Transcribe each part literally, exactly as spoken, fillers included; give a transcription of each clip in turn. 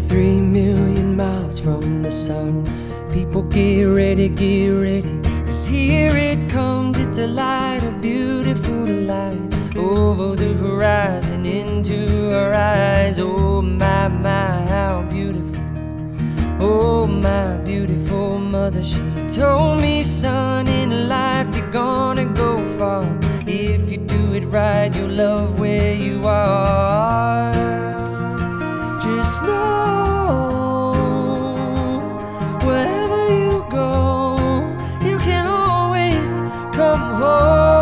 ninety-three million miles from the sun. People get ready, get ready, 'cause here it comes. It's a light, a beautiful light, over the horizon, into our eyes. Oh my, my, how beautiful. Oh my beautiful mother, she told me, son, in life you're gonna go far. If you do it right, you'll love where you are. Just know, wherever you go, you can always come home.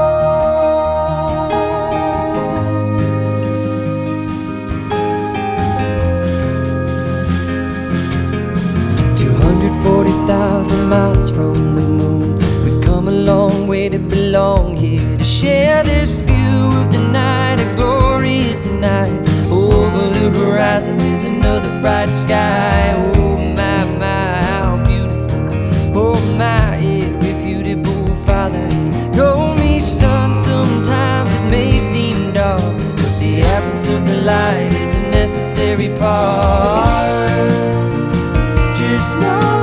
two hundred forty thousand miles from the moon, we've come a long way to belong here, to share this view of the night, a glorious night. Over the horizon is another bright sky. Oh my, my, how beautiful. Oh my, irrefutable father, he told me, son, sometimes it may seem dark, but the absence of the light is a necessary part. Just know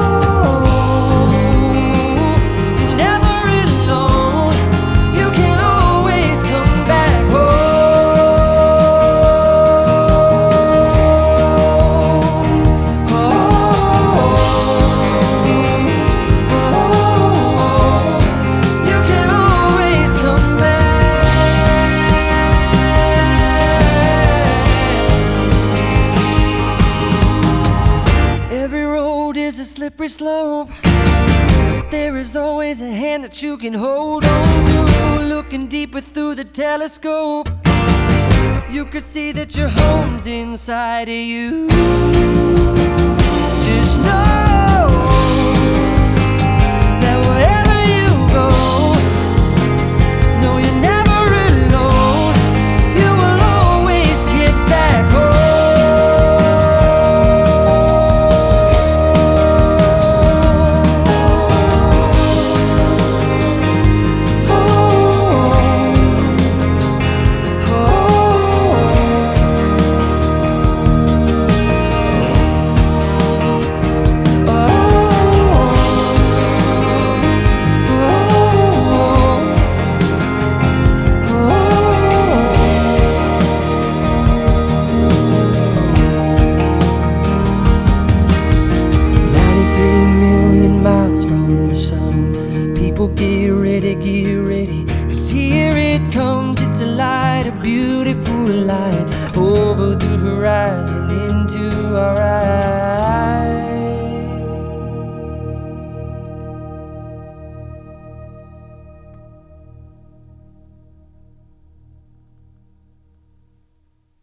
a slippery slope, but there is always a hand that you can hold on to. Looking deeper through the telescope, you can see that your home's inside of you. Just know that wherever you go, no, you're never alone. You will always get back home. People get ready, get ready, 'cause here it comes. It's a light, a beautiful light, over the horizon, into our eyes.